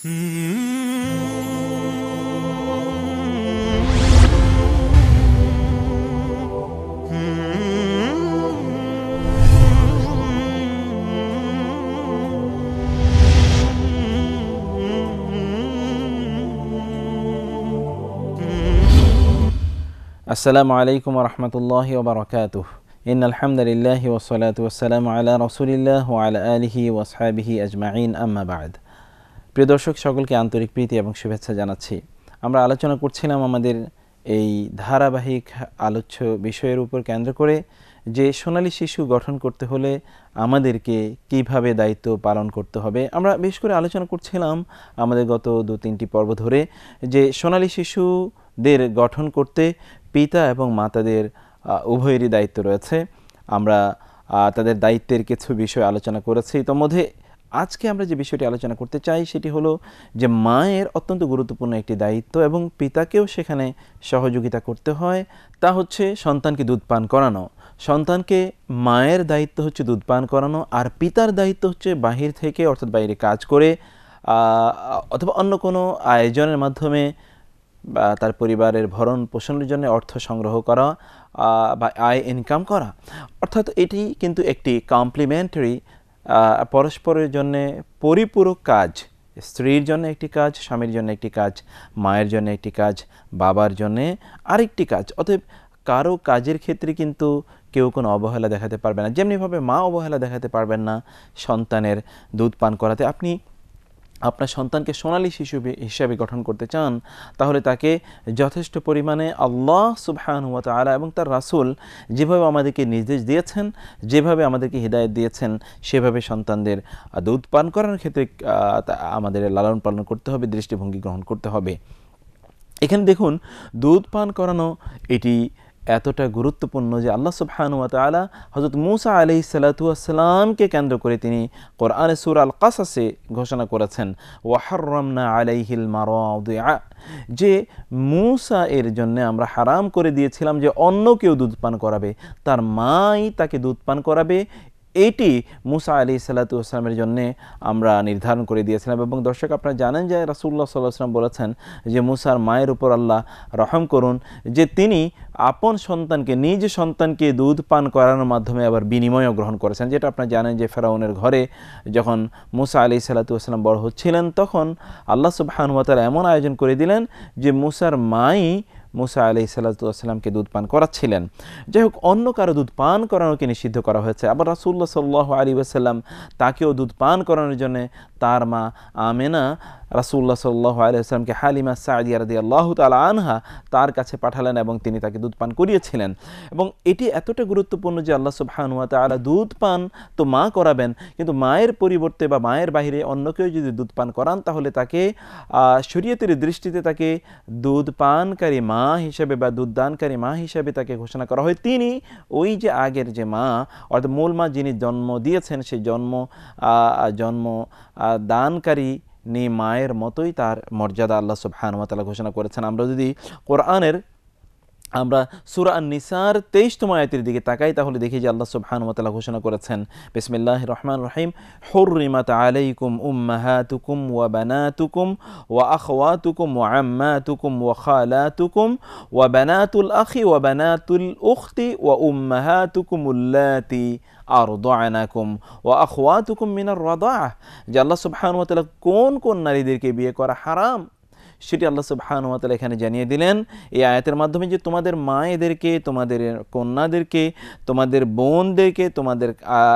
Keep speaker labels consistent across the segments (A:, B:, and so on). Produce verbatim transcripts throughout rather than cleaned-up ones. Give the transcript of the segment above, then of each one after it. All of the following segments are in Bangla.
A: আসসালামু আলাইকুম ওয়া রাহমাতুল্লাহি ওয়া বারাকাতুহু। ইন্নাল হামদালিল্লাহি ওয়াস সালাতু ওয়াস সালামু আলা রাসূলিল্লাহ ওয়া আলা আলিহি ওয়া আসহাবিহি আজমাইন, আম্মা বা'দ। প্রিয় দর্শক, সকলকে আন্তরিক প্রীতি এবং শুভেচ্ছা জানাচ্ছি। আমরা আলোচনা করছিলাম আমাদের এই ধারাবাহিক আলোচ্য বিষয়ের উপর কেন্দ্র করে যে সোনালী শিশু গঠন করতে হলে আমাদেরকে কিভাবে দায়িত্ব পালন করতে হবে। আমরা বেশ করে আলোচনা করছিলাম আমাদের গত দু তিনটি পর্ব ধরে যে সোনালী শিশুদের গঠন করতে পিতা এবং মাতাদের উভয়েরই দায়িত্ব রয়েছে। আমরা তাদের দায়িত্বের কিছু বিষয় আলোচনা করেছি। তোর মধ্যে আজকে আমরা যে বিষয়টি আলোচনা করতে চাই সেটি হলো যে মায়ের অত্যন্ত গুরুত্বপূর্ণ একটি দায়িত্ব এবং পিতাকেও সেখানে সহযোগিতা করতে হয়, তা হচ্ছে সন্তানকে দুধ পান করানো। সন্তানকে মায়ের দায়িত্ব হচ্ছে দুধ পান করানো, আর পিতার দায়িত্ব হচ্ছে বাহির থেকে অর্থাৎ বাইরে কাজ করে অথবা অন্য কোনো আয়োজনের মাধ্যমে বা তার পরিবারের ভরণ পোষণের জন্য অর্থ সংগ্রহ করা বা আয় ইনকাম করা। অর্থাৎ এটি কিন্তু একটি কমপ্লিমেন্টারি, পরস্পরের জন্যে পরিপূরক কাজ। স্ত্রীর জন্য একটি কাজ, স্বামীর জন্য একটি কাজ, মায়ের জন্য একটি কাজ, বাবার জন্যে আরেকটি কাজ। অতএব কারো কাজের ক্ষেত্রে কিন্তু কেউ কোনো অবহেলা দেখাতে পারবে না। যেমনিভাবে মা অবহেলা দেখাতে পারবেন না সন্তানের দুধ পান করাতে। আপনি আপনার সন্তানকে সোনালী শিশু হিসাবে গঠন করতে চান, তাহলে তাকে যথেষ্ট পরিমাণে আল্লাহ সুবহানাহু ওয়া তাআলা এবং তার রাসূল যেভাবে আমাদেরকে নির্দেশ দিয়েছেন, যেভাবে আমাদেরকে হিদায়াত দিয়েছেন, সেভাবে সন্তানদের দুধ পান করার ক্ষেত্রে আমাদের লালন পালন করতে হবে, দৃষ্টিভঙ্গি গ্রহণ করতে হবে। এখানে দেখুন, দুধ পান করানো এটি এতটা গুরুত্বপূর্ণ যে আল্লাহ সুবহানাহু ওয়া তাআলা হযরত মূসা আলাইহিস সালাতু ওয়াস সালামকে কেন্দ্র করে তিনি কোরআনে সূরা আল কাসাসে ঘোষণা করেছেন ওয়া হাররামনা আলাইহিল মারাদিআ, যে মূসা এর জন্য আমরা হারাম করে দিয়েছিলাম যে অন্য কেউ দুধ পান করাবে, তার মাই তাকে দুধ পান করাবে। এটি মূসা আলাইহিস সালাতু ওয়াস সালামের জন্য আমরা নির্ধারণ করে দিয়েছিলাম। এবং দর্শক, আপনারা জানেন যে রাসূলুল্লাহ সাল্লাল্লাহু আলাইহি ওয়াসাল্লাম বলেছেন যে মূসার মায়ের উপর আল্লাহ রহম করুন যে তিনি আপন সন্তানকে, নিজ সন্তানকে দুধ পান করানোর মাধ্যমে আবার বিনিময়ও গ্রহণ করেছেন। যেটা আপনারা জানেন যে ফেরাউনের ঘরে যখন মূসা আলাইহিস সালাতু ওয়াস সালাম বড় হচ্ছিলেন, তখন আল্লাহ সুবহানাহু ওয়া তাআলা এমন আয়োজন করে দিলেন যে মূসার মাই মূসা আলাইহিস সালাতু ওয়াস সালামকে দুধ পান করাচ্ছিলেন। যাই হোক, অন্য কারো দুধ পান করানোকে নিষিদ্ধ করা হয়েছে। আবার রাসূলুল্লাহ সাল্লাল্লাহু আলাইহি ওয়াসাল্লাম তাকেও দুধ পান করানোর জন্য তার মা আমেনা রাসূলুল্লাহ সাল্লাল্লাহু আলাইহি ওয়াসাল্লামকে হালিমা সাদিয়া রাদিয়াল্লাহু তাআলা আনহা তার কাছে পাঠালেন এবং তিনি তাকে দুধ পান করিয়েছিলেন। এবং এটি এতটা গুরুত্বপূর্ণ যে আল্লাহ সুবহানাহু ওয়া তাআলা দুধ পান তো মা করাবেন, কিন্তু মায়ের পরিবর্তে বা মায়ের বাইরে অন্য কেউ যদি দুধ পান করান, তাহলে তাকে শরীয়তের দৃষ্টিতে তাকে দুধ পানকারী মা হিসেবে বা দুধদানকারী মা হিসেবে তাকে ঘোষণা করা হয়। তিনি ওই যে আগের যে মা অর্থাৎ মূল মা যিনি জন্ম দিয়েছেন, সেই জন্ম জন্ম দানকারী নি মায়ের মতোই তার মর্যাদা আল্লাহ সুবহানাহু ওয়া তাআলা ঘোষণা করেছেন। আমরা যদি কোরআনের আমরা সূরা আন-নিসার তেইশতম আয়াতের দিকে তাকাই, তাহলে দেখি যে আল্লাহ সুবহানাহু ওয়া তাআলা ঘোষণা করেছেন, বিসমিল্লাহির রহমানির রহিম, হুররিমাত আলাইকুম উম্মাহাতুকুম ওয়া বানাতুকুম ওয়া আখওয়াতুকুম ওয়া আম্মাতুকুম ওয়া খালাতুকুম ওয়া বানাতুল আখি ওয়া বানাতুল উখতি ওয়া উম্মাহাতুকুম আল্লাতী আরদানাকুম ওয়া আখওয়াতুকুম মিনার রাদাআহ। যে আল্লাহ সুবহানাহু ওয়া তাআলা কোন কোন নারীদেরকে বিয়ে করা হারাম সেটি আল্লাহ সুবহানাহু ওয়া তাআলা এখানে জানিয়ে দিলেন এই আয়াতের মাধ্যমে, যে তোমাদের মায়েদেরকে, তোমাদের কন্যাদেরকে, তোমাদের বোনদেরকে, তোমাদের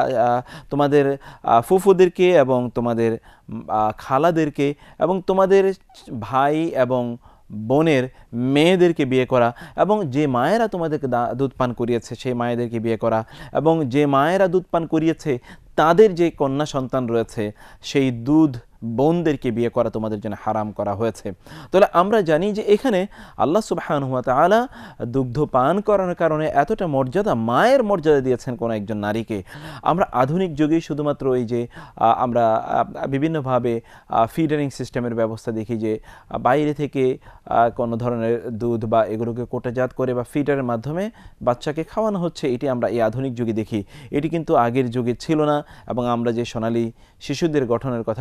A: তোমাদের ফুফুদেরকে এবং তোমাদের খালাদেরকে এবং তোমাদের ভাই এবং বোনের মেয়েদেরকে বিয়ে করা, এবং যে মায়েরা তোমাদেরকে দুধ পান করিয়েছে সেই মায়েদেরকে বিয়ে করা, এবং যে মায়েরা দুধ পান করিয়েছে তাদের যে কন্যা সন্তান রয়েছে সেই দুধ বোনদেরকে বিয়ে করা তোমাদের জন্য হারাম করা হয়েছে। তাহলে আমরা জানি যে এখানে আল্লাহ সুবহানাহু ওয়া তাআলা দুগ্ধ পান করানোর কারণে এতটা মর্যাদা, মায়ের মর্যাদা দিয়েছেন কোনো একজন নারীকে। আমরা আধুনিক যুগে শুধুমাত্র এই যে আমরা বিভিন্নভাবে ফিডারিং সিস্টেমের ব্যবস্থা দেখি, যে বাইরে থেকে কোনো ধরনের দুধ বা এগুলোকে কোটাজাত করে বা ফিডারের মাধ্যমে বাচ্চাকে খাওয়ানো হচ্ছে, এটি আমরা এই আধুনিক যুগে দেখি। এটি কিন্তু আগের যুগে ছিল না। এবং আমরা যে সোনালী শিশুদের গঠনের কথা বলছি,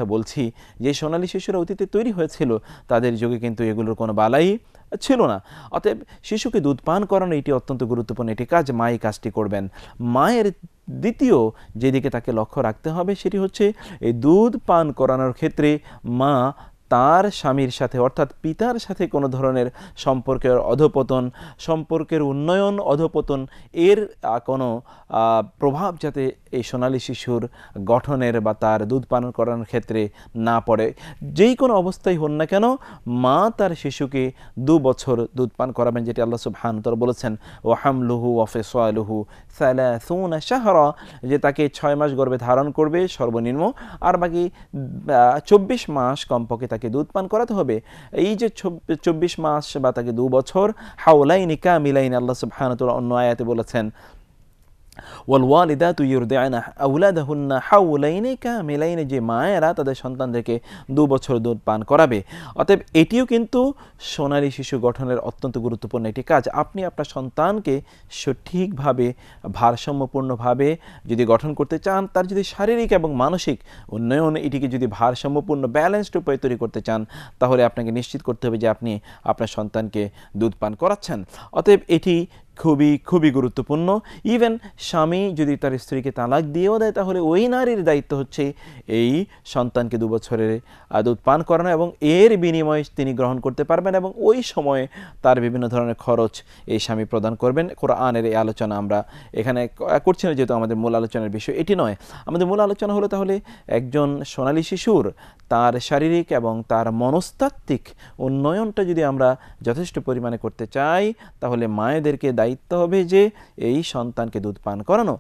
A: যে সোনালী শিশুরা অতীতে তৈরি হয়েছিল তাদের যুগে কিন্তু এগুলোর কোনো বালাই ছিল না। অতএব শিশুকে দুধ পান করানো এটি অত্যন্ত গুরুত্বপূর্ণ একটি কাজ, মা এই কাজটি করবেন। মায়ের দ্বিতীয় যেদিকে তাকে লক্ষ্য রাখতে হবে সেটি হচ্ছে এই দুধ পান করানোর ক্ষেত্রে মা তার স্বামীর সাথে অর্থাৎ পিতার সাথে কোনো ধরনের সম্পর্কের অধপতন, সম্পর্কের উন্নয়ন অধপতন এর কোনো প্রভাব যাতে এই সোনালী শিশুর গঠনের বা তার দুধ পান করানোর ক্ষেত্রে না পড়ে। যেই কোনো অবস্থায় হন না কেন মা তার শিশুকে দু বছর দুধ পান করাবেন, যেটি আল্লাহ সুবহানাহু ওয়া তাআলা বলেছেন ওয়া হামলুহু ওয়া ফিসালুহু সালাসুনা শাহরা, যে তাকে ছয় মাস গর্ভে ধারণ করবে সর্বনিম্ন, আর বাকি চব্বিশ মাস কমপক্ষে তাকে দুধ পান করাতে হবে। এই যে চব্বিশ মাস বা তাকে দু বছর হাওলাইনি কামিলাইনি, আল্লাহ সুবহানাহু ওয়া তাআলা অন্য আয়াতে বলেছেন ওয়ালওয়ালিদাতু ইউরদি'না আওলাদাহুন্না হাওলাইনি কামিলাইনি, যে মায়েরা তাদের সন্তানদেরকে দু বছর দুধ পান করাবে। অতএব এটিও কিন্তু সোনালী শিশু গঠনের অত্যন্ত গুরুত্বপূর্ণ একটি কাজ। আপনি আপনার সন্তানকে সঠিকভাবে ভারসাম্যপূর্ণভাবে যদি গঠন করতে চান, তার যদি শারীরিক এবং মানসিক উন্নয়ন এটিকে যদি ভারসাম্যপূর্ণ ব্যালেন্সড উপায়ে তৈরি করতে চান, তাহলে আপনাকে নিশ্চিত করতে হবে যে আপনি আপনার সন্তানকে দুধ পান করাচ্ছেন। অতএব এটি খুবই খুবই গুরুত্বপূর্ণ। ইভেন স্বামী যদি তার স্ত্রীকে তালাক দিয়েও দেয়, তাহলে ওই নারীর দায়িত্ব হচ্ছে এই সন্তানকে দু বছরের দুধ পান করানো, এবং এর বিনিময়ে তিনি গ্রহণ করতে পারবেন, এবং ওই সময়ে তার বিভিন্ন ধরনের খরচ এই স্বামী প্রদান করবেন। কোরআনের এই আলোচনা আমরা এখানে করছি না, যেহেতু আমাদের মূল আলোচনার বিষয় এটি নয়। আমাদের মূল আলোচনা হলো তাহলে একজন সোনালী শিশুর তার শারীরিক এবং তার মনস্তাত্ত্বিক উন্নয়নটা যদি আমরা যথেষ্ট পরিমাণে করতে চাই, তাহলে মায়েদেরকে দায়িত্ব হবে যে এই সন্তানকে দুধ পান করানো।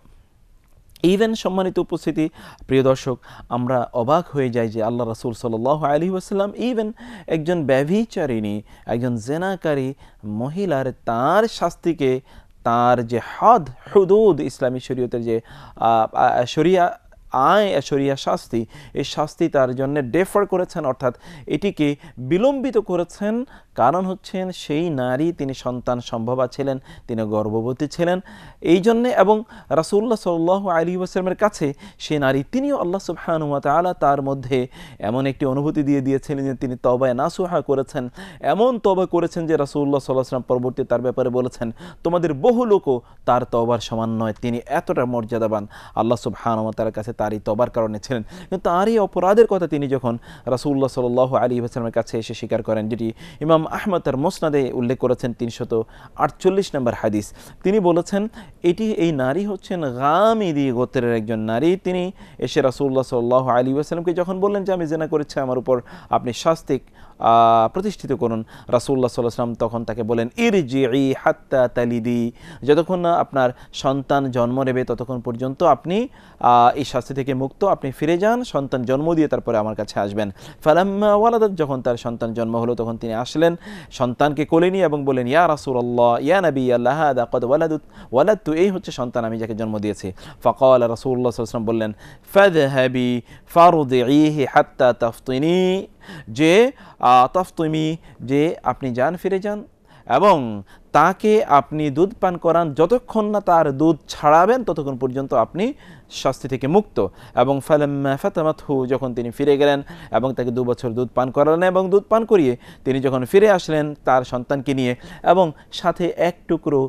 A: ইভেন সম্মানিত উপস্থিতি, প্রিয় দর্শক, আমরা অবাক হয়ে যাই যে আল্লাহ রাসূল সাল্লাল্লাহু আলাইহি ওয়াসাল্লাম ইভেন একজন ব্যভিচারিণী, একজন জেনাকারী মহিলার তার শাস্তিকে, তার যে হদ হুদুদ ইসলামী শরীয়তের যে শরিয়া আয় শরিয়া শাস্তি, এই শাস্তি তার জন্য ডেফার করেছেন, অর্থাৎ এটিকে বিলম্বিত করেছেন। কারণ হচ্ছেন সেই নারী তিনি সন্তান সম্ভবা ছিলেন, তিনি গর্ভবতী ছিলেন এই জন্যে, এবং রাসূলুল্লাহ সাল্লাল্লাহু আলাইহি ওয়াসাল্লামের কাছে সেই নারী তিনিও আল্লাহ সুবহানাহু ওয়া তাআলা তার মধ্যে এমন একটি অনুভূতি দিয়ে দিয়েছিলেন যে তিনি তওবায়ে নাসুহা করেছেন, এমন তওবা করেছেন যে রাসূলুল্লাহ সাল্লাল্লাহু আলাইহি ওয়াসাল্লাম পরবর্তী তার ব্যাপারে বলেছেন তোমাদের বহু লোকও তার তওবার সমান নয়, তিনি এতটা মর্যাদাবান আল্লাহ সুবহানাহু ওয়া তাআলার কাছে তারই তওবার কারণে ছিলেন। কিন্তু তারই অপরাধের কথা তিনি যখন রাসূলুল্লাহ সাল্লাল্লাহু আলাইহি ওয়াসাল্লামের কাছে এসে স্বীকার করেন, যেটি ইমাম আহমদ তার মুসনাদে উল্লেখ করেছেন তিনশত আটচল্লিশ নম্বর হাদিস, তিনি বলেছেন এটি এই নারী হচ্ছেন গামিদি গোত্রের একজন নারী। তিনি এসে রাসূলুল্লাহ সাল্লাল্লাহু আলাইহি ওয়াসাল্লামকে যখন বললেন যে আমি জিনা করেছি, আমার উপর আপনি শাস্তি প্রতিষ্ঠিত করুন, রাসূলুল্লাহ সাল্লাল্লাহু আলাইহি ওয়াসাল্লাম তখন তাকে বলেন ইরজিই হাত্তা তালিদি, যতক্ষণ না আপনার সন্তান জন্ম নেবে ততক্ষণ পর্যন্ত আপনি এই শাস্তি থেকে মুক্ত, আপনি ফিরে যান, সন্তান জন্ম দিয়ে তারপরে আমার কাছে আসবেন। ফালাম্মা ওয়ালাদাত, যখন তার সন্তান জন্ম হলো তখন তিনি আসলেন, সন্তানকে কোলে নিয়ে এবং বলেন ইয়া রাসূলুল্লাহ ইয়া নবী আল্লাহ হাদা ক্বাদ ওয়ালাদত ওয়ালাদতু, এই হচ্ছে সন্তান আমি যাকে জন্ম দিয়েছি। ফাকাল রাসূলুল্লাহ সাল্লাল্লাহু আলাইহি ওয়াসাল্লাম বললেন ফাযহাবি ফারদিহি হাত্তা তাফতিনি, যে তাফতিমি, যে আপনি যান ফিরে যান এবং তাকে আপনি দুধ পান করান, যতক্ষণ না তার দুধ ছাড়াবেন ততক্ষণ পর্যন্ত আপনি শাস্তি থেকে মুক্ত। এবং ফালাম্মা ফাতামাতহু, যখন তিনি ফিরে গেলেন এবং তাকে দু বছর দুধ পান করালেন এবং দুধ পান করিয়ে তিনি যখন ফিরে আসলেন তার সন্তানকে নিয়ে, এবং সাথে এক টুকরো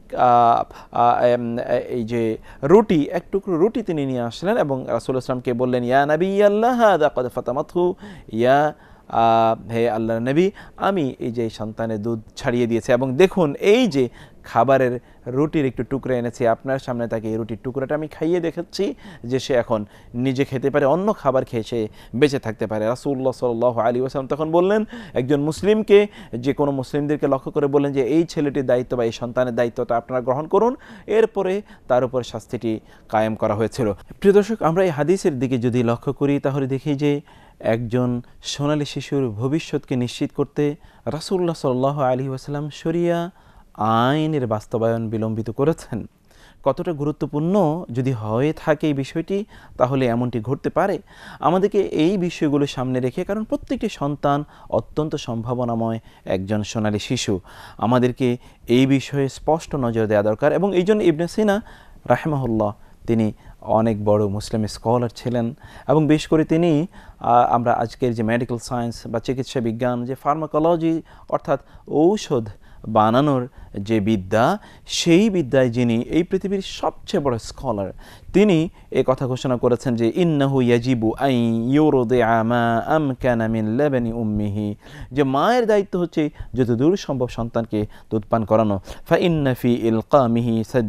A: এই যে রুটি, এক টুকরো রুটি তিনি নিয়ে আসলেন এবং রাসূলুল্লাহ সাল্লাল্লাহু আলাইহি ওয়াসাল্লামকে বললেন ইয়া নবী আল্লাহ হাদা ক্বাদ ফাতামাতহু, ইয়া হে আল্লাহর নবী, আমি এই যে সন্তানের দুধ ছাড়িয়ে দিয়েছি, এবং দেখুন এই যে খাবারের রুটির একটু টুকরা এনেছি আপনার সামনে, তাকে এই রুটির টুকরাটা আমি খাইয়ে দেখাচ্ছি যে সে এখন নিজে খেতে পারে, অন্য খাবার খেয়ে সে বেঁচে থাকতে পারে। রাসূলুল্লাহ সাল্লাল্লাহু আলাইহি ওয়াসাল্লাম তখন বললেন একজন মুসলিমকে, যে কোনো মুসলিমদেরকে লক্ষ্য করে বললেন যে এই ছেলেটির দায়িত্ব বা এই সন্তানের দায়িত্বটা আপনারা গ্রহণ করুন, এরপরে তার উপর শাস্তিটি কায়েম করা হয়েছিল। প্রিয় দর্শক, আমরা এই হাদিসের দিকে যদি লক্ষ্য করি তাহলে দেখি যে একজন সোনালী শিশুর ভবিষ্যৎকে নিশ্চিত করতে রাসূলুল্লাহ সাল্লাল্লাহু আলাইহি ওয়াসাল্লাম শরিয়া আইনের বাস্তবায়ন বিলম্বিত করেছেন। কতটা গুরুত্বপূর্ণ যদি হয়ে থাকে এই বিষয়টি, তাহলে এমনটি ঘটতে পারে। আমাদেরকে এই বিষয়গুলো সামনে রেখে, কারণ প্রত্যেকটি সন্তান অত্যন্ত সম্ভাবনাময় একজন সোনালী শিশু, আমাদেরকে এই বিষয়ে স্পষ্ট নজর দেওয়া দরকার। এবং এই জন্য ইবনে সিনা রাহিমাহুল্লাহ তিনি অনেক বড় মুসলিম স্কলার ছিলেন এবং বেশ করে তিনি আমরা আজকের যে মেডিকেল সায়েন্স বা চিকিৎসা বিজ্ঞান, যে ফার্মাকোলজি অর্থাৎ ঔষধ বানানোর যে বিদ্যা, সেই বিদ্যায় যিনি এই পৃথিবীর সবচেয়ে বড় স্কলার, তিনি এই কথা ঘোষণা করেছেন যে ইন্নাহু ইয়াজিবু আন ইউরদিআ মা আমকানা মিন লাবানি উম্মিহি, যে মায়ের দায়িত্ব হচ্ছে যতদূর সম্ভব সন্তানকে দুধ পান করানো। ফা ইন্না ফি ইলকামিহি সাদ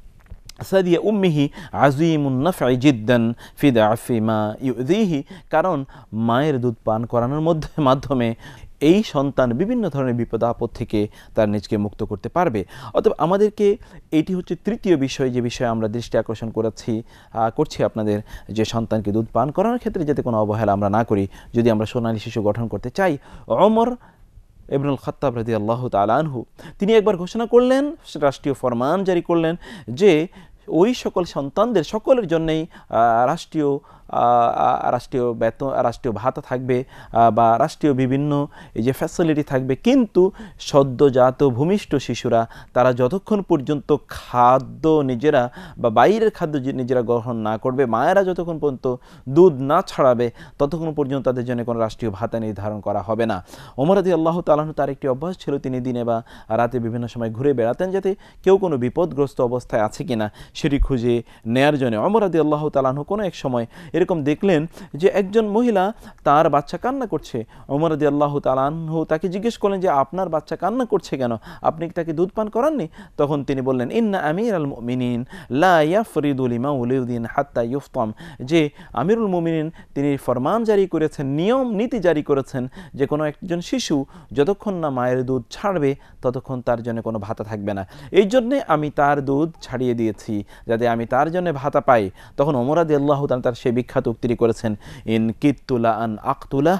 A: সাদিয়া উম্মিহি আজিমুন নাফঈ জিদ্দান ফি দাফি মা ইউযিহি, কারণ মায়ের দুধ পান করানোর মধ্যে মাধ্যমে এই সন্তান বিভিন্ন ধরনের বিপদ আপদ থেকে তার নিজকে মুক্ত করতে পারবে। অতএব আমাদেরকে এটি হচ্ছে তৃতীয় বিষয়, যে বিষয়ে আমরা দৃষ্টি আকর্ষণ করেছি করছি আপনাদের, যে সন্তানকে দুধ পান করানোর ক্ষেত্রে যাতে কোনো অবহেলা আমরা না করি যদি আমরা সোনালী শিশু গঠন করতে চাই। ওমর ইবনুল খাত্তাব রাদিয়াল্লাহু তাআলা আনহু তিনি একবার ঘোষণা করলেন, রাষ্ট্রীয় ফরমান জারি করলেন যে ওই সকল সন্তানদের সকলের জন্যই রাষ্ট্রীয় রাষ্ট্রীয় বেতন, রাষ্ট্রীয় ভাতা থাকবে বা রাষ্ট্রীয় বিভিন্ন এই যে ফ্যাসিলিটি থাকবে, কিন্তু সদ্যজাত ভূমিষ্ঠ শিশুরা তারা যতক্ষণ পর্যন্ত খাদ্য নিজেরা বা বাইরের খাদ্য নিজেরা গ্রহণ না করবে, মায়েরা যতক্ষণ পর্যন্ত দুধ না ছাড়াবে, ততক্ষণ পর্যন্ত তাদের জন্য কোনো রাষ্ট্রীয় ভাতা নির্ধারণ করা হবে না। ওমর রাদিয়াল্লাহু তাআলা আনহু তার একটি অভ্যাস ছিল, তিনি দিনে বা রাতে বিভিন্ন সময় ঘুরে বেড়াতেন যাতে কেউ কোনো বিপদগ্রস্ত অবস্থায় আছে কিনা সেটি খুঁজে নেয়ার জন্য। ওমর রাদিয়াল্লাহু তাআলা আনহু কোনো এক সময় এরকম দেখলেন যে একজন মহিলা তার বাচ্চা কান্না করছে। ওমর রাদিয়াল্লাহু তাআলা আনহু তাকে জিজ্ঞেস করলেন যে আপনার বাচ্চা কান্না করছে কেন, আপনি কি তাকে দুধ পান করাননি? তখন তিনি বললেন ইন্না আমিরাল মুমিনিন লা ইয়াফরিদু লিমাউলিদিন হাত্তা ইফতাম, যে আমিরুল মুমিনিন তিনি ফরমান জারি করেছেন, নিয়ম নীতি জারি করেছেন যে কোনো একজন শিশু যতক্ষণ না মায়ের দুধ ছাড়বে ততক্ষণ তার জন্য কোনো ভাতা থাকবে না। এই জন্যে আমি তার দুধ ছাড়িয়ে দিয়েছি যাতে আমি তার জন্য ভাতা পাই। তখন ওমর রাদিয়াল্লাহু তাআলা তার সেই বিখ্যাত উক্তি করেছেন, ইন কিতুলা আন আক্তুলা,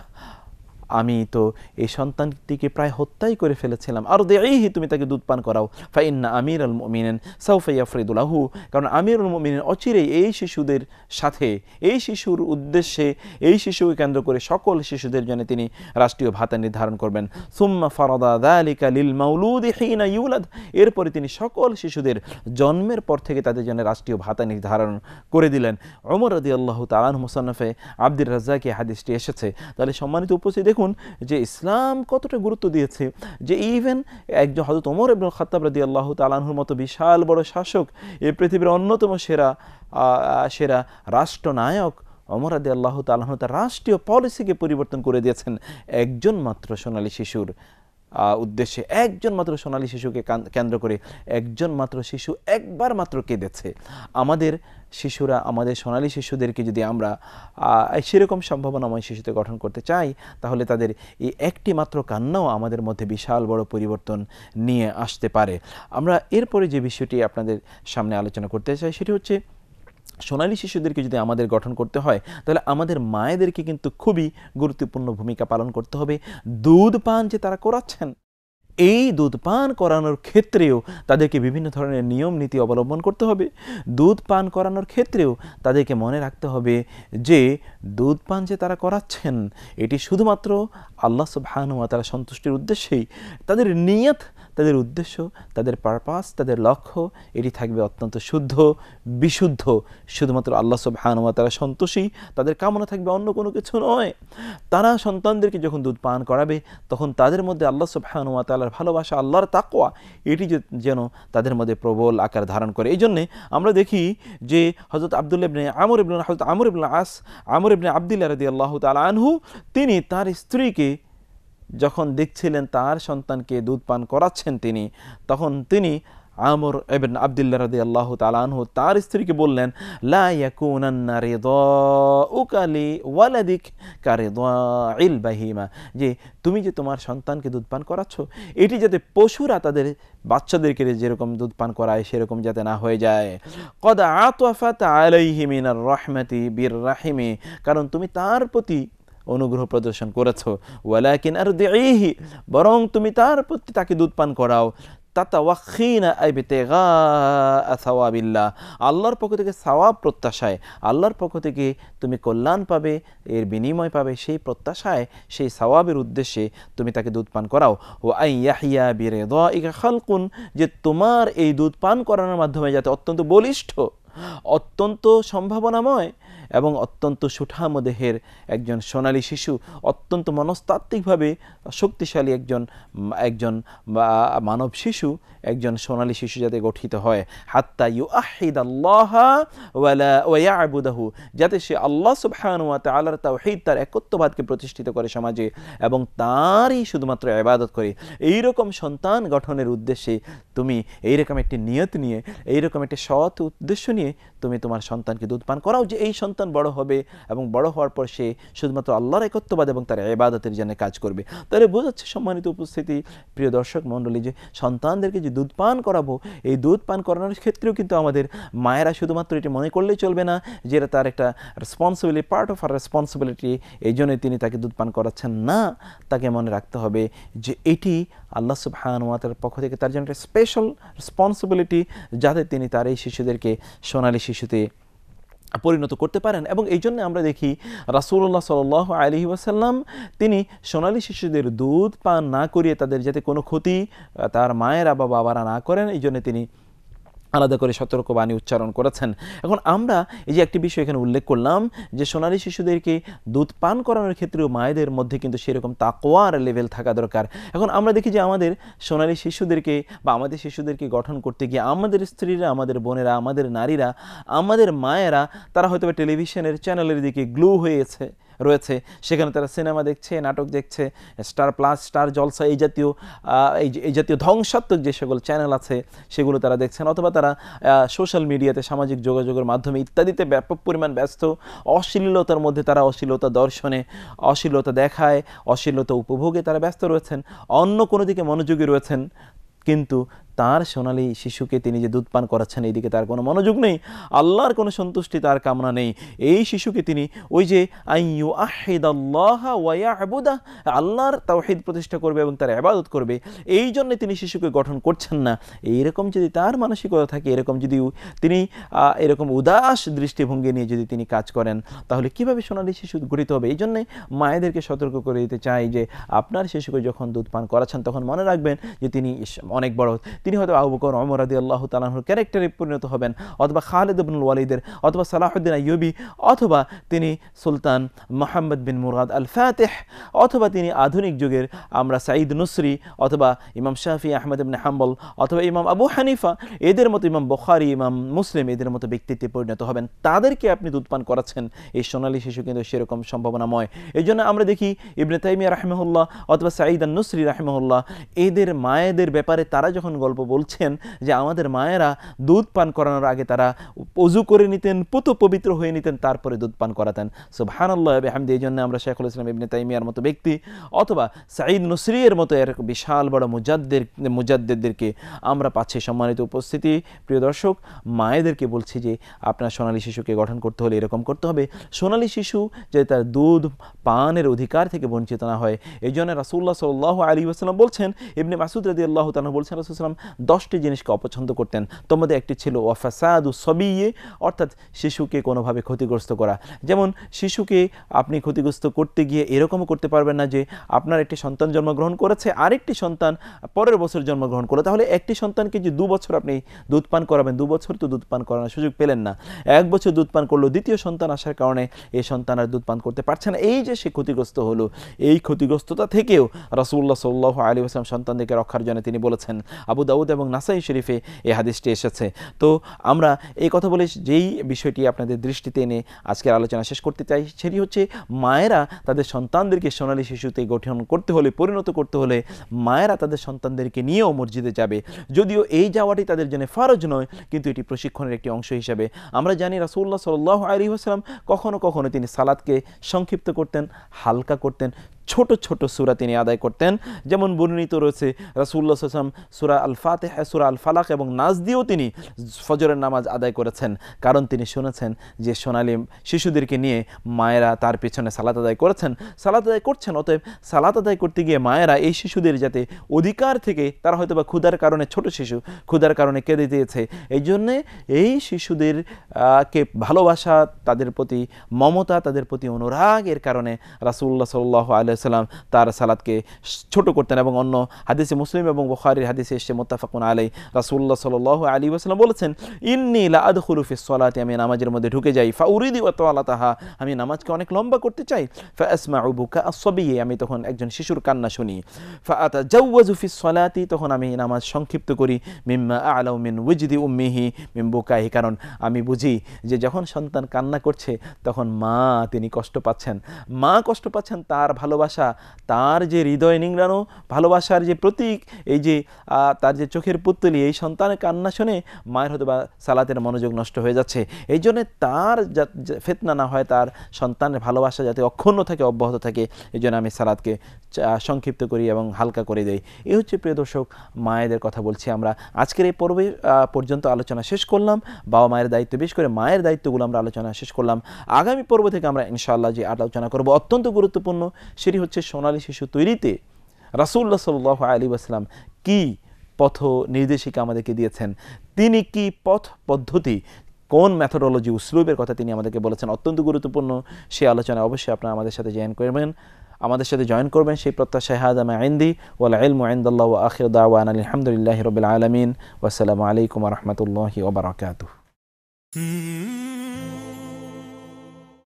A: আমি তো এই সন্তানটিকে প্রায় হত্যাই করে ফেলেছিলাম, আর দেইহি, তুমি তাকে দুধ পান করাও। ফা ইন্না আমিরুল মুমিনিন সাউফা ইয়াফরিদু লাহু, কারণ আমিরুল মুমিনিন অচিরেই এই শিশুদের সাথে, এই শিশুর উদ্দেশ্যে, এই শিশুকে কেন্দ্র করে সকল শিশুদের জন্য তিনি রাষ্ট্রীয় ভাতা নির্ধারণ করবেন। সুম্মা ফারাদা যালিকা লিল মাউলুদি হিনা ইউলাদ, এরপরে তিনি সকল শিশুদের জন্মের পর থেকে তাদের জন্য রাষ্ট্রীয় ভাতা নির্ধারণ করে দিলেন। ওমর রাদিয়াল্লাহু তাআলা আনহু মুসান্নাফে আব্দুর রাজ্জাক এই হাদিসটি এসেছে। তাহলে সম্মানিত উপস্থিতি, দেখুন যে ইসলাম কতটা গুরুত্ব দিয়েছে, যে ইভেন একজন হযরত ওমর ইবনুল খাত্তাব রাদিয়াল্লাহু তাআলা আনহুর মতো বিশাল বড় শাসক, এই পৃথিবীর অন্যতম সেরা সেরা রাষ্ট্রনায়ক ওমর রাদিয়াল্লাহু তাআলা আনহু তার রাষ্ট্রীয় পলিসিকে পরিবর্তন করে দিয়েছেন একজন মাত্র সোনালী শিশুর উদ্দেশ্যে। একজন মাত্র সোনালী শিশুকে কেন্দ্র করে একজন মাত্র শিশু একবার মাত্র কেঁদেছে। আমাদের শিশুরা, আমাদের সোনালী শিশুদেরকে যদি আমরা সেরকম সম্ভাবনাময় শিশুতে গঠন করতে চাই, তাহলে তাদের এই একটি মাত্র কান্নাও আমাদের মধ্যে বিশাল বড় পরিবর্তন নিয়ে আসতে পারে। আমরা এরপরে যে বিষয়টি আপনাদের সামনে আলোচনা করতে চাই সেটি হচ্ছে, সোনালী শিশুদেরকে যদি আমাদের গঠন করতে হয় তাহলে আমাদের মায়েদেরকে কিন্তু খুবই গুরুত্বপূর্ণ ভূমিকা পালন করতে হবে। দুধ পান যে তারা করাচ্ছেন, এই দুধ পান করানোর ক্ষেত্রেও তাদেরকে বিভিন্ন ধরনের নিয়ম নীতি অবলম্বন করতে হবে। দুধ পান করানোর ক্ষেত্রেও তাদেরকে মনে রাখতে হবে যে দুধ পান যে তারা করাচ্ছেন এটি শুধুমাত্র আল্লাহ সুবহানাহু ওয়া তাআলা সন্তুষ্টির উদ্দেশ্যেই। তাদের নিয়ত, তাদের উদ্দেশ্য, তাদের পারপাস, তাদের লক্ষ্য এটি থাকবে অত্যন্ত শুদ্ধ, বিশুদ্ধ, শুধুমাত্র আল্লাহ সুবহানাহু ওয়া তাআলা সন্তোষী তাদের কামনা থাকবে, অন্য কোনো কিছু নয়। তারা সন্তানদেরকে যখন দুধ পান করাবে তখন তাদের মধ্যে আল্লাহ সুবহানাহু ওয়া তাআলার ভালোবাসা, আল্লাহর তাকওয়া এটি যেন তাদের মধ্যে প্রবল আকার ধারণ করে। এই জন্যে আমরা দেখি যে হযরত আব্দুল্লাহ ইবনে আমর ইবনে হযরত আমর ইবনে আস আমর ইবনে আব্দুল্লাহ রাদিয়াল্লাহু তাআলা আনহু তিনি তার স্ত্রীকে যখন দেখছিলেন তার সন্তানকে দুধ পান করাচ্ছেন তিনি, তখন তিনি আমর ইবনে আব্দুল্লাহ রাদিয়াল্লাহু তাআলা আনহু তার স্ত্রীকে বললেন, লা ইয়াকুনান্না রিদাউকা লিওয়ালাদিক কারিদাইল বাহিমা, যে তুমি যে তোমার সন্তানকে দুধ পান করাচ্ছ এটি যাতে পশুরা তাদের বাচ্চাদেরকে যেরকম দুধ পান করায় সেরকম যাতে না হয়ে যায়। কদ আতাফাত আলাইহি মিনার রাহমাতি বির রাহিমি, কারণ তুমি তার প্রতি অনুগ্রহ প্রদর্শন করেছো। ওয়ালাকিন আরদিহি, বরং তুমি তার প্রতি তাকে দুধ পান করাও। তাতাওয়াখিনা আইবিতিগা সাওয়াবিল্লাহ, আল্লাহর পক্ষ থেকে সওয়াব প্রত্যাশায়, আল্লাহর পক্ষ থেকে তুমি কল্যাণ পাবে, এর বিনিময় পাবে, সেই প্রত্যাশায়, সেই সওয়াবের উদ্দেশ্যে তুমি তাকে দুধ পান করাও। ও আই ইয়াহিয়া বিরিদাইকা খালকুন, যে তোমার এই দুধ পান করানোর মাধ্যমে যাতে অত্যন্ত বলিষ্ঠ অত্যন্ত সম্ভাবনাময় এবং অত্যন্ত সুঠাম দেহের একজন সোনালী শিশু, অত্যন্ত মনস্তাত্ত্বিকভাবে শক্তিশালী একজন একজন মানব শিশু, একজন সোনালী শিশু যাতে গঠিত হয়, হাত্তা ইউআহিদাল্লাহ ওয়ালা ওয়ায়াবুদাহু, যাতে সে আল্লাহ সুবহানাহু ওয়া তাআলার তাওহীদ, তার একত্ববাদকে প্রতিষ্ঠিত করে সমাজে এবং তারই শুধুমাত্র ইবাদত করে। এইরকম সন্তান গঠনের উদ্দেশ্যে তুমি এইরকম একটি নিয়ত নিয়ে, এইরকম একটি সৎ উদ্দেশ্য নিয়ে তুমি তোমার সন্তানকে দুধ পান করাও, যে এই সন্তান বড় হবে এবং বড় হওয়ার পর সে শুধুমাত্র আল্লাহর একত্ববাদ এবং তার ইবাদতের জন্য কাজ করবে। তাহলে বোঝাচ্ছে সম্মানিত উপস্থিতি, প্রিয় দর্শক মণ্ডলী, যে সন্তানদেরকে যে দুধ পান করাবো, এই দুধ পান করানোর ক্ষেত্রেও কিন্তু আমাদের মায়েরা শুধুমাত্র এটি মনে করলেই চলবে না যে এটা তার একটা responsibility, part of our responsibility, এই জন্যই তিনি তাকে দুধ পান করাচ্ছেন না। তাকে মনে রাখতে হবে যে এটি আল্লাহ সুবহানাহু ওয়া তাআলার পক্ষ থেকে তার জন্য একটা স্পেশাল রেসপন্সিবিলিটি, যাতে তিনি তার এই শিশুদেরকে সোনালী শিশুতে পরিণত করতে পারেন। এবং এই জন্য আমরা দেখি রাসূলুল্লাহ সাল্লাল্লাহু আলাইহি ওয়াসাল্লাম তিনি সোনালী শিশুদের দুধ পান না করিয়ে তাদের যাতে কোনো ক্ষতি তার মায়েরা বা বাবারা না করেন, এই জন্য তিনি আলাদা করে সতর্কবাণী উচ্চারণ করেছেন। এখন আমরা এই যে একটি বিষয় এখানে উল্লেখ করলাম যে সোনালী শিশুদেরকে দুধ পান করানোর ক্ষেত্রেও মায়েদের মধ্যে কিন্তু সেরকম তাকওয়ার লেভেল থাকা দরকার। এখন আমরা দেখি যে আমাদের সোনালী শিশুদেরকে বা আমাদের শিশুদেরকে গঠন করতে গিয়ে আমাদের স্ত্রীরা, আমাদের বোনেরা, আমাদের নারীরা, আমাদের মায়েরা, তারা হয়তো টেলিভিশনের চ্যানেলের দিকে গ্লু হয়েছে রয়েছে, সেখানে তারা সিনেমা দেখছে, নাটক দেখছে, স্টার প্লাস, স্টার জলসা, এই জাতীয় এই জাতীয় ধ্বংসাত্মক যে সকল চ্যানেল আছে সেগুলো তারা দেখছেন, অথবা তারা সোশ্যাল মিডিয়াতে, সামাজিক যোগাযোগের মাধ্যমে ইত্যাদিতে ব্যাপক পরিমাণ ব্যস্ত। অশ্লীলতার মধ্যে তারা, অশ্লীলতা দর্শনে, অশ্লীলতা দেখায়, অশ্লীলতা উপভোগে তারা ব্যস্ত রয়েছেন, অন্য কোনো দিকে মনোযোগী রয়েছেন। কিন্তু তার সোনালী শিশুকে তিনি যে দুধ পান করাচ্ছেন, এইদিকে তার কোনো মনোযোগ নেই, আল্লাহর কোনো সন্তুষ্টি তার কামনা নেই। এই শিশুকে তিনি ওই যে আইয়ু আহিদাল্লাহ ওয়া ইয়াবুদা, আল্লাহর তাওহীদ প্রতিষ্ঠা করবে এবং তার ইবাদত করবে, এই জন্য তিনি শিশুকে গঠন করছেন না। এইরকম যদি তার মানসিকতা থাকে, এরকম যদি তিনি এরকম উদাস দৃষ্টিভঙ্গি নিয়ে যদি তিনি কাজ করেন, তাহলে কিভাবে সোনালী শিশু গঠিত হবে? এই জন্যে মায়েদেরকে সতর্ক করে দিতে চাই যে আপনার শিশুকে যখন দুধ পান করাচ্ছেন, তখন মনে রাখবেন যে তিনি অনেক বড়, তিনি হয়তো আবু বকর, ওমর রাদিয়াল্লাহু তাআলা আনহুর ক্যারেক্টারে পরিণত হবেন, অথবা খালিদ ইবনুল ওয়ালিদের, অথবা সালাহুদ্দিন আইয়ুবী, অথবা তিনি সুলতান মুহাম্মদ বিন মুরাদ আল ফাতিহ, অথবা তিনি আধুনিক যুগের আমরা সাঈদ নুসরি, অথবা ইমাম শাফি, আহমদ ইবনে হাম্বল, অথবা ইমাম আবু হানিফা, এদের মতো, ইমাম বুখারী, ইমাম মুসলিম, এদের মতো ব্যক্তিত্বে পরিণত হবেন। তাদেরকে আপনি দুধ পান করাচ্ছেন, এই সোনালী শিশু কিন্তু সেরকম সম্ভাবনাময়। এই জন্য আমরা দেখি ইবনে তাইমিয়া রাহিমাহুল্লাহ অথবা সাঈদ আন নুসরি রাহিমাহুল্লাহ, এদের মায়েদের ব্যাপারে তারা যখন গল্প বলছেন যে আমাদের মায়েরা দুধ পান করানোর আগে তারা ওযু করে নিতেন, পুত পবিত্র হয়ে নিতেন, তারপরে দুধ পান করাতেন। সুবহানাল্লাহ ওয়া বিহামদিহি। এই জন্য আমরা শাইখুল ইসলাম ইবনে তাইমিয়ার মতো ব্যক্তি অথবা সাঈদ নুসরির মতো এর বিশাল বড় মুজাদ্দিদ মুজাদ্দিদদেরকে আমরা পাচ্ছি। সম্মানিত উপস্থিতি, প্রিয় দর্শক, মায়েদেরকে বলছি যে আপনার সোনালী শিশুকে গঠন করতে হলে এরকম করতে হবে, সোনালী শিশু যে তার দুধ পানের অধিকার থেকে বঞ্চিত না হয়। এই জন্য রাসূলুল্লাহ সাল্লাল্লাহু আলাইহি ওয়াসাল্লাম বলছেন, ইবনে মাসউদ রাদিয়াল্লাহু তাআলা বলছেন, রাসূল সাল্লাল্লাহু আলাইহি ওয়াসাল্লাম দশটি জিনিসকে অপছন্দ করতেন, তোর মধ্যে একটি ছিল ওয়া ফাসাদু সবিয়ে, অর্থাৎ শিশুকে কোনোভাবে ক্ষতিগ্রস্ত করা। যেমন শিশুকে আপনি ক্ষতিগ্রস্ত করতে গিয়ে এরকমও করতে পারবেন না যে আপনার একটি সন্তান জন্মগ্রহণ করেছে, আরেকটি সন্তান পরের বছর জন্মগ্রহণ করলো, তাহলে একটি সন্তানকে যে দু বছর আপনি দুধ পান করাবেন, দু বছর তো দুধ পান করানোর সুযোগ পেলেন না, এক বছর দুধ পান করলো, দ্বিতীয় সন্তান আসার কারণে এই সন্তান আর দুধ পান করতে পারছে না, এই যে সে ক্ষতিগ্রস্ত হলো, এই ক্ষতিগ্রস্ততা থেকেও রাসূলুল্লাহ সাল্লাল্লাহু আলাইহি ওয়াসাল্লাম সন্তানদেরকে রক্ষার জন্য তিনি বলেছেন। আবু দাউদ এবং নাসাই শরীফে এই হাদিসটি এসেছে। তো আমরা এই কথা বলে যেই বিষয়টি আপনাদের দৃষ্টিতে এনে আজকের আলোচনা শেষ করতে চাই, সেটি হচ্ছে মায়েরা তাদের সন্তানদেরকে সোনালী শিশুতে গঠন করতে হলে, পরিণত করতে হলে মায়েরা তাদের সন্তানদেরকে নিয়েও মসজিদে যাবে। যদিও এই যাওয়াটি তাদের জন্য ফরজ নয়, কিন্তু এটি প্রশিক্ষণের একটি অংশ হিসাবে আমরা জানি রাসূলুল্লাহ সাল্লাল্লাহু আলাইহি ওয়াসাল্লাম কখনো কখনো তিনি সালাতকে সংক্ষিপ্ত করতেন, হালকা করতেন, ছোট ছোট সূরা তিনি আদায় করতেন। যেমন বর্ণিত রয়েছে রাসূলুল্লাহ সাল্লাল্লাহু আলাইহি ওয়াসাল্লাম সূরা আল ফাতিহা, সূরা আল ফালাক এবং নাস দিয়েও তিনি ফজরের নামাজ আদায় করেছেন, কারণ তিনি শুনেছেন যে সোনালী শিশুদেরকে নিয়ে মায়েরা তার পেছনে সালাত আদায় করেছেন, সালাত আদায় করছেন। অতএব সালাত আদায় করতে গিয়ে মায়েরা এই শিশুদের যাতে অধিকার থেকে, তারা হয়তো বা ক্ষুধার কারণে, ছোট শিশু ক্ষুধার কারণে কেঁদে দিয়েছে, এই জন্যে এই শিশুদের কে ভালোবাসা, তাদের প্রতি মমতা, তাদের প্রতি অনুরাগ, এর কারণে রাসূলুল্লাহ সাল্লাল্লাহু আলাইহি সাল্লাম তার সালাতকে ছোট করতেন। এবং অন্য হাদিসে মুসলিম এবং বুখারীর হাদিসে এসে মুত্তাফাকুন আলাইহি রাসূলুল্লাহ সাল্লাল্লাহু আলাইহি ওয়াসাল্লাম বলেছেন, ইন্নী লা আদখুলু ফিস সালাতি, আমি নামাজের মধ্যে ঢুকে যাই, ফাউরিদি ওয়া তাওয়ালাতাহা, আমি নামাজকে অনেক লম্বা করতে চাই, ফাআসমাউ বুকা আস-সাবি, আমি তখন একজন শিশুর কান্না শুনি, ফাআতাজাওয়াজু ফিস সালাতি, তখন আমি নামাজ সংক্ষিপ্ত করি, মিম্মা আ'লাউ মিন ওয়াজদি উম্মিহি মিন বুকাহি, কারণ আমি বুঝি যে যখন সন্তান কান্না করছে তখন মা তিনি কষ্ট পাচ্ছেন, মা কষ্ট পাচ্ছেন, তার ভালোবাসা, তার যে হৃদয় নিংড়ানো ভালোবাসার যে প্রতীক, এই যে তার যে চোখের পুতলি, এই সন্তানের কান্না শুনে মায়ের হয়তো বা সালাতের মনোযোগ নষ্ট হয়ে যাচ্ছে। এই জন্য তার ফিতনা না হয়, তার সন্তানের ভালোবাসা যাতে অক্ষুণ্ণ থাকে, অব্যাহত থাকে, এই জন্য আমি সালাতকে সংক্ষিপ্ত করি এবং হালকা করে দেই। এই হচ্ছে প্রিয় দর্শক মায়েদের কথা বলছি আমরা। আজকের এই পর্বে পর্যন্ত আলোচনা শেষ করলাম, বাবা মায়ের দায়িত্ব, বিশেষ করে মায়ের দায়িত্বগুলো আমরা আলোচনা শেষ করলাম। আগামী পর্ব থেকে আমরা ইনশাআল্লাহ যে আলোচনা করব অত্যন্ত গুরুত্বপূর্ণ, সেটি হচ্ছে সোনালী শিশু তৈরিতে রাসূলুল্লাহ সাল্লাল্লাহু আলাইহি ওয়াসাল্লাম কি পথ নির্দেশিকা আমাদেরকে দিয়েছেন, তিনি কি পথ পদ্ধতি, কোন মেথোডোলজি, উসলুবের কথা তিনি আমাদেরকে বলেছেন, অত্যন্ত গুরুত্বপূর্ণ। সেই আলোচনা অবশ্যই আপনারা আমাদের সাথে জয়েন করবেন আমাদের সাথে জয়েন করবেন সেই প্রত্যাশায় হাযা মা ইনদি ওয়াল ইলমু ইনদাল্লাহি ওয়া আখিরু দাওয়ানা আলহামদুলিল্লাহি রাব্বিল আলামিন ওয়া আসসালামু আলাইকুম ওয়া রাহমাতুল্লাহি ওয়া বারাকাতুহু।